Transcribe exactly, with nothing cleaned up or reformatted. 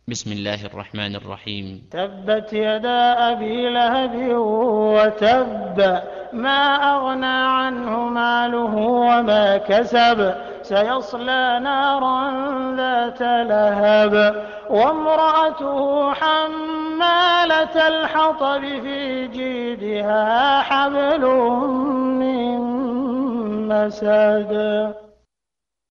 بسم الله الرحمن الرحيم. تبت يدا أبي لهب وتب، ما أغنى عنه ماله وما كسب، سيصلى نارا ذات لهب، وامرأته حمالة الحطب في جيدها حبل من مسد.